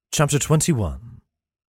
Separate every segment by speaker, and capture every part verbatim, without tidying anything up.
Speaker 1: Chapter twenty-one.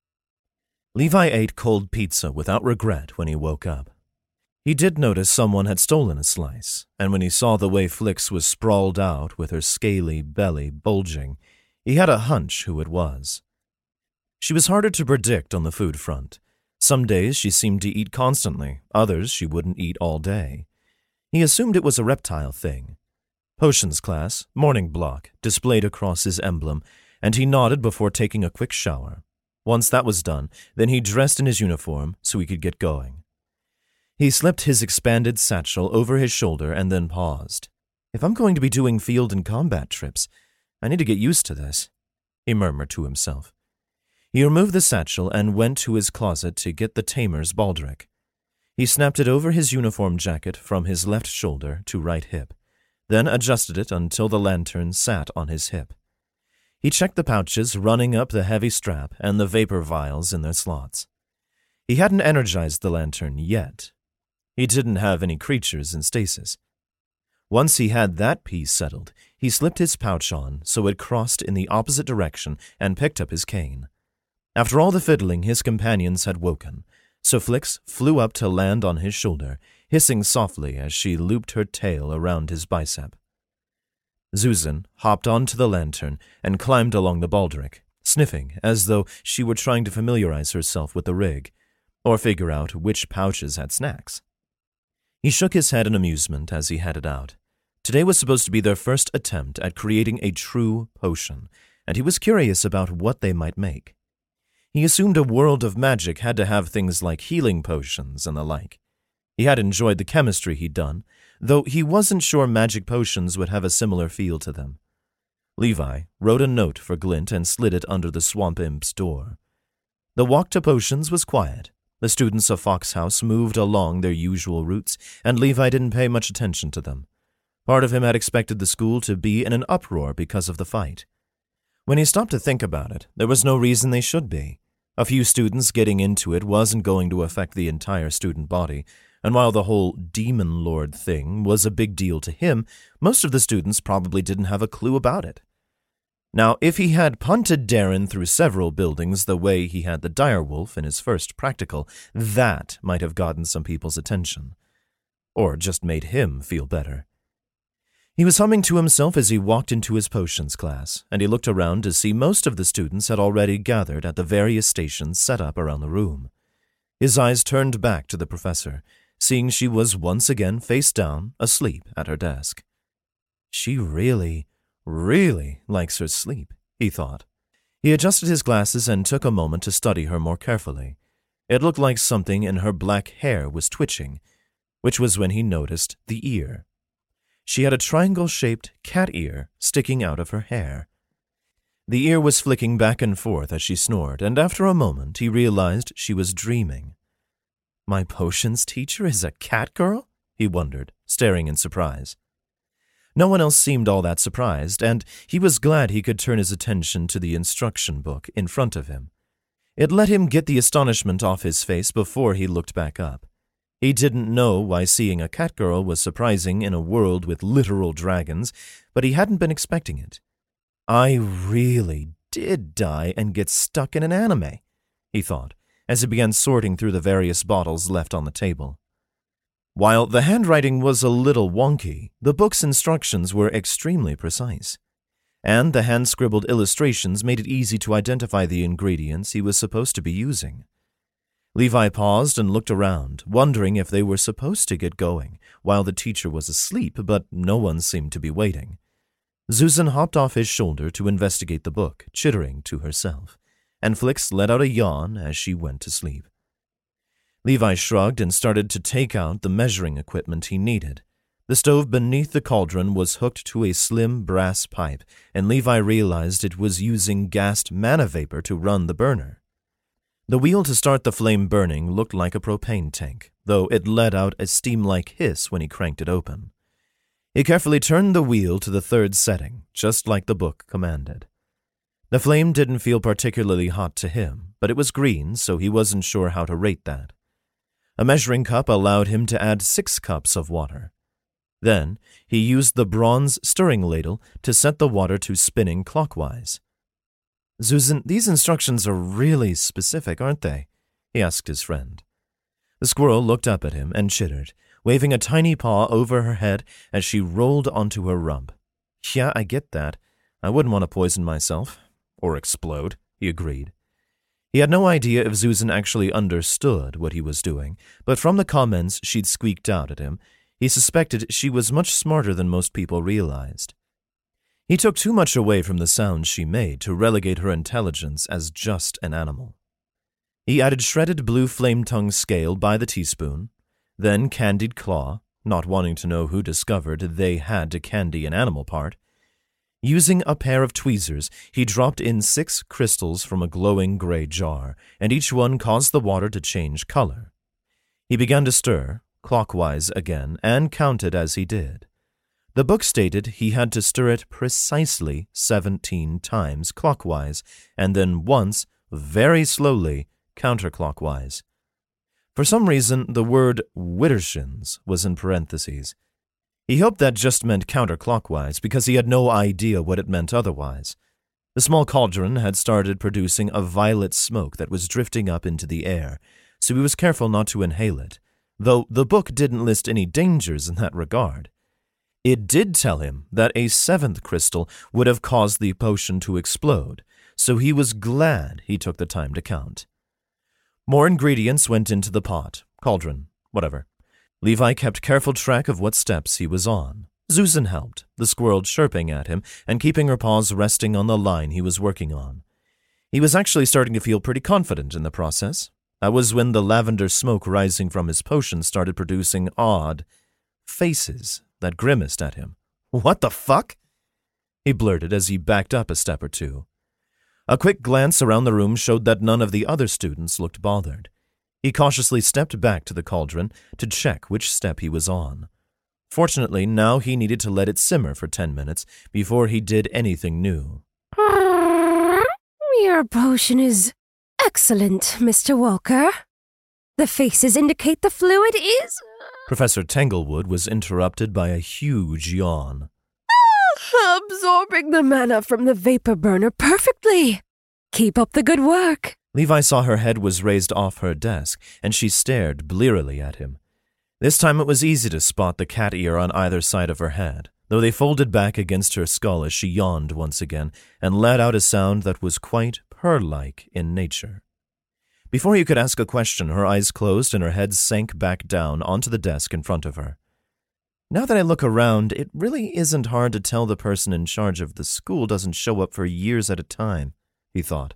Speaker 1: Levi ate cold pizza without regret when he woke up. He did notice someone had stolen a slice, and when he saw the way Flix was sprawled out with her scaly belly bulging, he had a hunch who it was. She was harder to predict on the food front. Some days she seemed to eat constantly, others she wouldn't eat all day. He assumed it was a reptile thing. Potions class, morning block, displayed across his emblem, and he nodded before taking a quick shower. Once that was done, then he dressed in his uniform so he could get going. He slipped his expanded satchel over his shoulder and then paused. If I'm going to be doing field and combat trips, I need to get used to this, he murmured to himself. He removed the satchel and went to his closet to get the tamer's baldric. He snapped it over his uniform jacket from his left shoulder to right hip, then adjusted it until the lantern sat on his hip. He checked the pouches running up the heavy strap and the vapor vials in their slots. He hadn't energized the lantern yet. He didn't have any creatures in stasis. Once he had that piece settled, he slipped his pouch on so it crossed in the opposite direction and picked up his cane. After all the fiddling, his companions had woken, so Flix flew up to land on his shoulder, hissing softly as she looped her tail around his bicep. Zuzan hopped onto the lantern and climbed along the baldric, sniffing as though she were trying to familiarize herself with the rig, or figure out which pouches had snacks. He shook his head in amusement as he headed out. Today was supposed to be their first attempt at creating a true potion, and he was curious about what they might make. He assumed a world of magic had to have things like healing potions and the like. He had enjoyed the chemistry he'd done, though he wasn't sure magic potions would have a similar feel to them. Levi wrote a note for Glint and slid it under the swamp imp's door. The walk to potions was quiet. The students of Fox House moved along their usual routes, and Levi didn't pay much attention to them. Part of him had expected the school to be in an uproar because of the fight. When he stopped to think about it, there was no reason they should be. A few students getting into it wasn't going to affect the entire student body, and while the whole Demon Lord thing was a big deal to him, most of the students probably didn't have a clue about it. Now, if he had punted Darren through several buildings the way he had the direwolf in his first practical, that might have gotten some people's attention. Or just made him feel better. He was humming to himself as he walked into his potions class, and he looked around to see most of the students had already gathered at the various stations set up around the room. His eyes turned back to the professor, seeing she was once again face down, asleep at her desk. She really, really likes her sleep, he thought. He adjusted his glasses and took a moment to study her more carefully. It looked like something in her black hair was twitching, which was when he noticed the ear. She had a triangle-shaped cat ear sticking out of her hair. The ear was flicking back and forth as she snored, and after a moment he realized she was dreaming. My potions teacher is a cat girl? He wondered, staring in surprise. No one else seemed all that surprised, and he was glad he could turn his attention to the instruction book in front of him. It let him get the astonishment off his face before he looked back up. He didn't know why seeing a cat girl was surprising in a world with literal dragons, but he hadn't been expecting it. I really did die and get stuck in an anime, he thought, as he began sorting through the various bottles left on the table. While the handwriting was a little wonky, the book's instructions were extremely precise, and the hand-scribbled illustrations made it easy to identify the ingredients he was supposed to be using. Levi paused and looked around, wondering if they were supposed to get going while the teacher was asleep, but no one seemed to be waiting. Zuzan hopped off his shoulder to investigate the book, chittering to herself, and Flix let out a yawn as she went to sleep. Levi shrugged and started to take out the measuring equipment he needed. The stove beneath the cauldron was hooked to a slim brass pipe, and Levi realized it was using gassed mana vapor to run the burner. The wheel to start the flame burning looked like a propane tank, though it let out a steam-like hiss when he cranked it open. He carefully turned the wheel to the third setting, just like the book commanded. The flame didn't feel particularly hot to him, but it was green, so he wasn't sure how to rate that. A measuring cup allowed him to add six cups of water. Then he used the bronze stirring ladle to set the water to spinning clockwise. Susan, these instructions are really specific, aren't they? He asked his friend. The squirrel looked up at him and chittered, waving a tiny paw over her head as she rolled onto her rump. Yeah, I get that. I wouldn't want to poison myself. Or explode, he agreed. He had no idea if Susan actually understood what he was doing, but from the comments she'd squeaked out at him, he suspected she was much smarter than most people realized. He took too much away from the sounds she made to relegate her intelligence as just an animal. He added shredded blue flame-tongue scale by the teaspoon, then candied claw, not wanting to know who discovered they had to candy an animal part. Using a pair of tweezers, he dropped in six crystals from a glowing gray jar, and each one caused the water to change color. He began to stir, clockwise again, and counted as he did. The book stated he had to stir it precisely seventeen times clockwise, and then once, very slowly, counterclockwise. For some reason, the word Widdershins was in parentheses. He hoped that just meant counterclockwise because he had no idea what it meant otherwise. The small cauldron had started producing a violet smoke that was drifting up into the air, so he was careful not to inhale it, though the book didn't list any dangers in that regard. It did tell him that a seventh crystal would have caused the potion to explode, so he was glad he took the time to count. More ingredients went into the pot, cauldron, whatever. Levi kept careful track of what steps he was on. Susan helped, the squirrel chirping at him and keeping her paws resting on the line he was working on. He was actually starting to feel pretty confident in the process. That was when the lavender smoke rising from his potion started producing odd faces that grimaced at him. "What the fuck?" he blurted as he backed up a step or two. A quick glance around the room showed that none of the other students looked bothered. He cautiously stepped back to the cauldron to check which step he was on. Fortunately, now he needed to let it simmer for ten minutes before he did anything new.
Speaker 2: Your potion is excellent, Mister Walker. The faces indicate the fluid is...
Speaker 1: Professor Tanglewood was interrupted by a huge yawn.
Speaker 2: Absorbing the mana from the vapor burner perfectly. Keep up the good work.
Speaker 1: Levi saw her head was raised off her desk, and she stared blearily at him. This time it was easy to spot the cat ear on either side of her head, though they folded back against her skull as she yawned once again and let out a sound that was quite purr-like in nature. Before he could ask a question, her eyes closed and her head sank back down onto the desk in front of her. Now that I look around, it really isn't hard to tell the person in charge of the school doesn't show up for years at a time, he thought.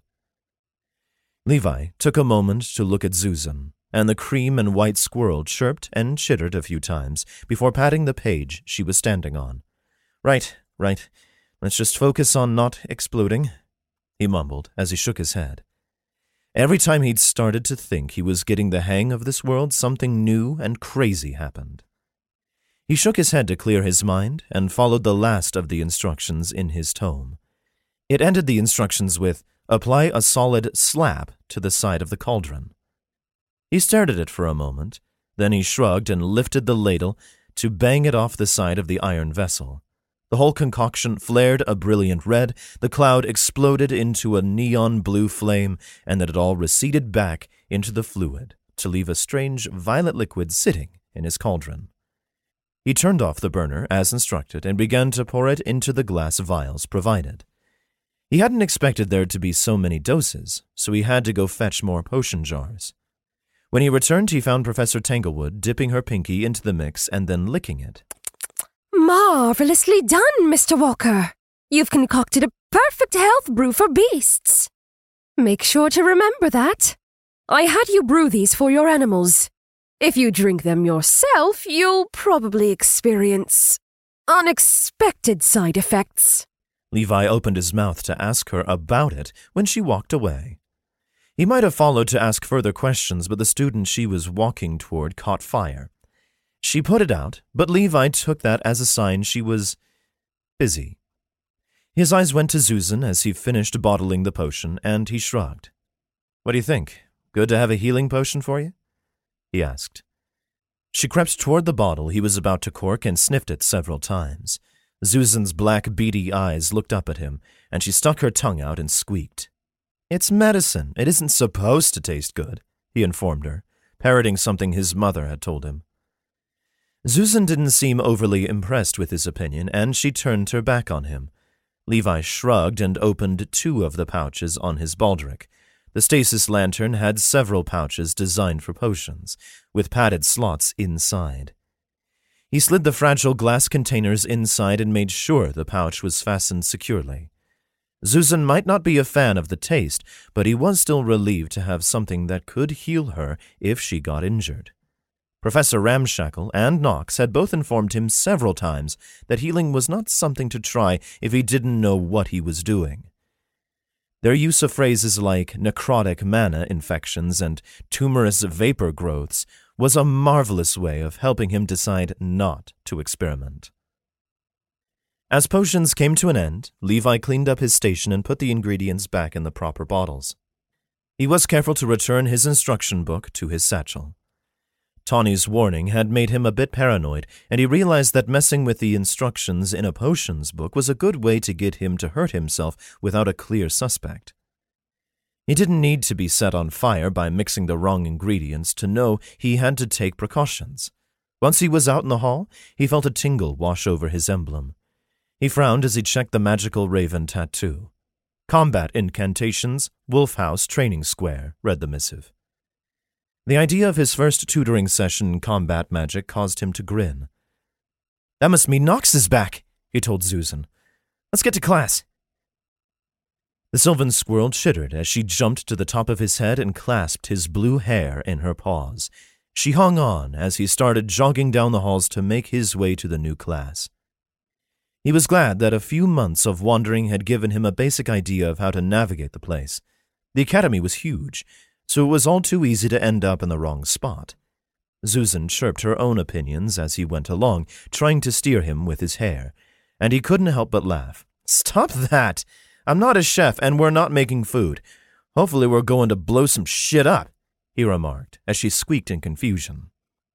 Speaker 1: Levi took a moment to look at Susan, and the cream and white squirrel chirped and chittered a few times before patting the page she was standing on. Right, right. Let's just focus on not exploding, he mumbled as he shook his head. Every time he'd started to think he was getting the hang of this world, something new and crazy happened. He shook his head to clear his mind and followed the last of the instructions in his tome. It ended the instructions with, "Apply a solid slap to the side of the cauldron." He stared at it for a moment, then he shrugged and lifted the ladle to bang it off the side of the iron vessel. The whole concoction flared a brilliant red, the cloud exploded into a neon blue flame, and then it all receded back into the fluid to leave a strange violet liquid sitting in his cauldron. He turned off the burner as instructed and began to pour it into the glass vials provided. He hadn't expected there to be so many doses, so he had to go fetch more potion jars. When he returned, he found Professor Tanglewood dipping her pinky into the mix and then licking it.
Speaker 2: Marvelously done, Mister Walker. You've concocted a perfect health brew for beasts. Make sure to remember that. I had you brew these for your animals. If you drink them yourself, you'll probably experience unexpected side effects.
Speaker 1: Levi opened his mouth to ask her about it when she walked away. He might have followed to ask further questions, but the student she was walking toward caught fire. She put it out, but Levi took that as a sign she was busy. His eyes went to Susan as he finished bottling the potion, and he shrugged. "What do you think? Good to have a healing potion for you?" he asked. She crept toward the bottle he was about to cork and sniffed it several times. Susan's black, beady eyes looked up at him, and she stuck her tongue out and squeaked. It's medicine. It isn't supposed to taste good, he informed her, parroting something his mother had told him. Susan didn't seem overly impressed with his opinion, and she turned her back on him. Levi shrugged and opened two of the pouches on his baldric. The stasis lantern had several pouches designed for potions, with padded slots inside. He slid the fragile glass containers inside and made sure the pouch was fastened securely. Susan might not be a fan of the taste, but he was still relieved to have something that could heal her if she got injured. Professor Ramshackle and Knox had both informed him several times that healing was not something to try if he didn't know what he was doing. Their use of phrases like necrotic mana infections and tumorous vapor growths was a marvelous way of helping him decide not to experiment. As potions came to an end, Levi cleaned up his station and put the ingredients back in the proper bottles. He was careful to return his instruction book to his satchel. Tawny's warning had made him a bit paranoid, and he realized that messing with the instructions in a potions book was a good way to get him to hurt himself without a clear suspect. He didn't need to be set on fire by mixing the wrong ingredients to know he had to take precautions. Once he was out in the hall, he felt a tingle wash over his emblem. He frowned as he checked the magical raven tattoo. Combat Incantations, Wolf House Training Square, read the missive. The idea of his first tutoring session in combat magic caused him to grin. That must mean Knox is back, he told Susan. Let's get to class. The sylvan squirrel chittered as she jumped to the top of his head and clasped his blue hair in her paws. She hung on as he started jogging down the halls to make his way to the new class. He was glad that a few months of wandering had given him a basic idea of how to navigate the place. The academy was huge, so it was all too easy to end up in the wrong spot. Susan chirped her own opinions as he went along, trying to steer him with his hair, and he couldn't help but laugh. Stop that! I'm not a chef, and we're not making food. Hopefully we're going to blow some shit up, he remarked, as she squeaked in confusion.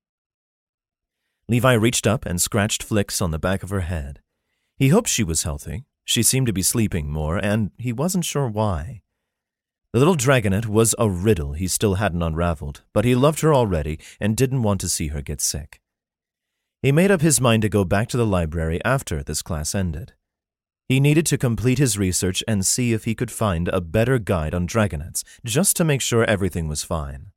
Speaker 1: Levi reached up and scratched Flix on the back of her head. He hoped she was healthy. She seemed to be sleeping more, and he wasn't sure why. The little dragonet was a riddle he still hadn't unraveled, but he loved her already and didn't want to see her get sick. He made up his mind to go back to the library after this class ended. He needed to complete his research and see if he could find a better guide on dragonets, just to make sure everything was fine.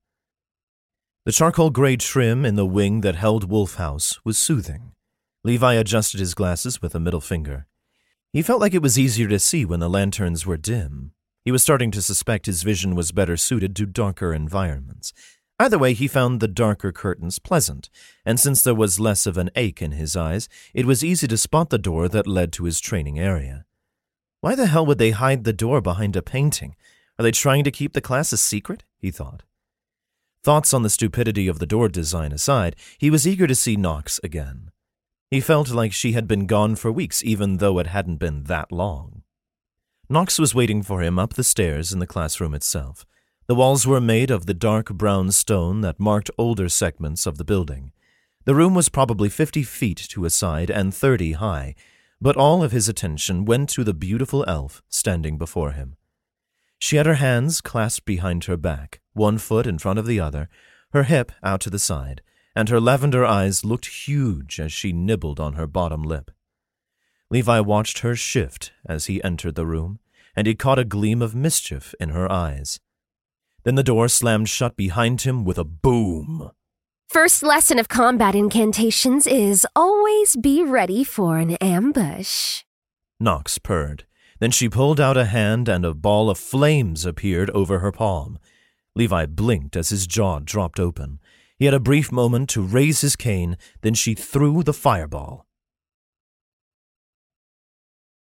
Speaker 1: The charcoal gray trim in the wing that held Wolf House was soothing. Levi adjusted his glasses with a middle finger. He felt like it was easier to see when the lanterns were dim. He was starting to suspect his vision was better suited to darker environments. Either way, he found the darker curtains pleasant, and since there was less of an ache in his eyes, it was easy to spot the door that led to his training area. Why the hell would they hide the door behind a painting? Are they trying to keep the class a secret? He thought. Thoughts on the stupidity of the door design aside, he was eager to see Knox again. He felt like she had been gone for weeks, even though it hadn't been that long. Knox was waiting for him up the stairs in the classroom itself. The walls were made of the dark brown stone that marked older segments of the building. The room was probably fifty feet to a side and thirty high, but all of his attention went to the beautiful elf standing before him. She had her hands clasped behind her back, one foot in front of the other, her hip out to the side, and her lavender eyes looked huge as she nibbled on her bottom lip. Levi watched her shift as he entered the room, and he caught a gleam of mischief in her eyes. Then the door slammed shut behind him with a boom.
Speaker 2: First lesson of combat incantations is always be ready for an ambush,
Speaker 1: Knox purred. Then she pulled out a hand and a ball of flames appeared over her palm. Levi blinked as his jaw dropped open. He had a brief moment to raise his cane, then she threw the fireball.